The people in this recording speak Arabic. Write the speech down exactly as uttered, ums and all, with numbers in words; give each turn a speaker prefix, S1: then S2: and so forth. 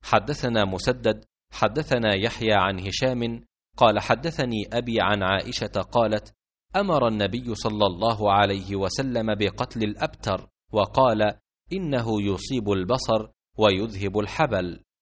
S1: حدثنا مسدد حدثنا يحيى عن هشام قال حدثني أبي عن عائشة قالت أمر النبي صلى الله عليه وسلم بقتل الأبتر وقال إنه يصيب البصر ويذهب الحبل.